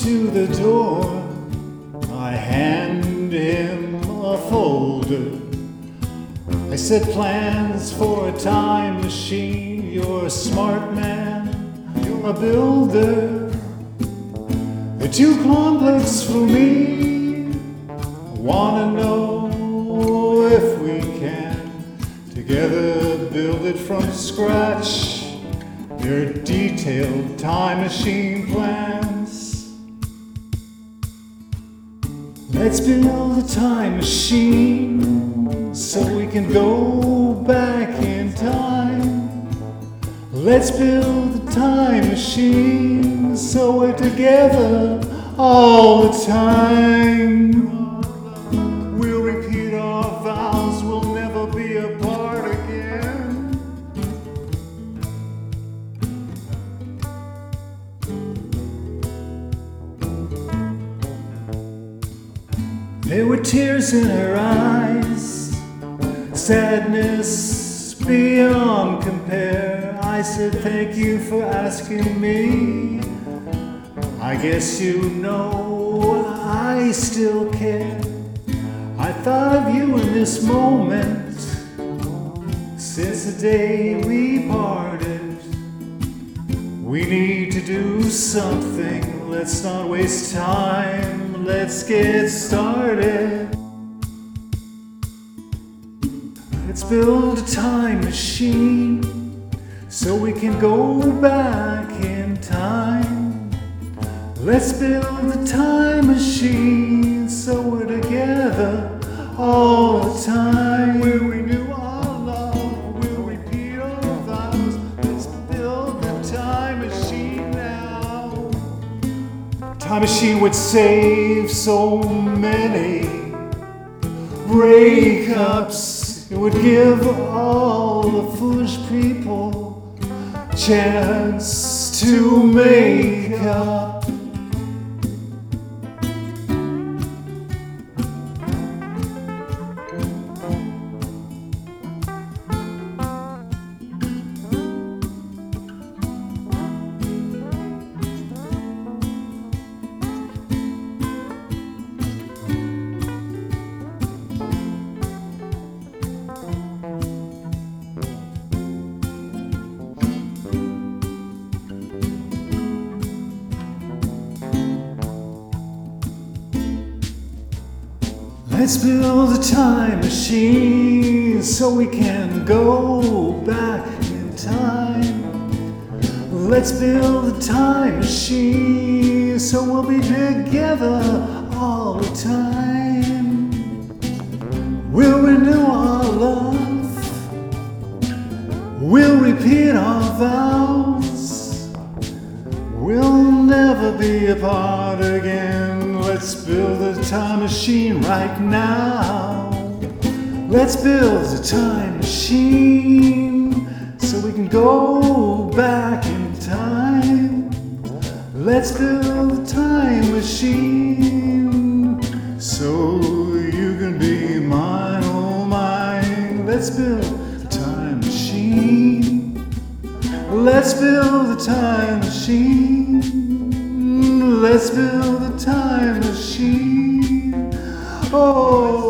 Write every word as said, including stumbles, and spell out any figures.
to the door, I hand him a folder. I said, plans for a time machine. You're a smart man, you're a builder. They're too complex for me. I wanna know if we can together build it from scratch. Your detailed time machine plans. Let's build a time machine so we can go back in time. Let's build a time machine so we're together all the time. We'll repeat our vows, we'll never be apart again. There were tears in her eyes, sadness beyond compare. I said, thank you for asking me. I guess you know I still care. I thought of you in this moment since the day we parted. We need to do something, let's not waste time, let's get started. Let's build a time machine so we can go back in time. Let's build a time machine so we're together all the time. Where we knew our love, we'll repeat our vows. Let's build the time machine now. Time machine would save so many breakups. It would give all the foolish people a chance to make up. Let's build a time machine so we can go back in time. Let's build a time machine so we'll be together all the time. We'll renew our love, we'll repeat our vows. We'll never be apart again. Let's build a time machine right now. Let's build a time machine so we can go back in time. Let's build a time machine so you can be mine, oh mine. Let's build a time machine. Let's build a time machine. Let's build a time machine. Oh.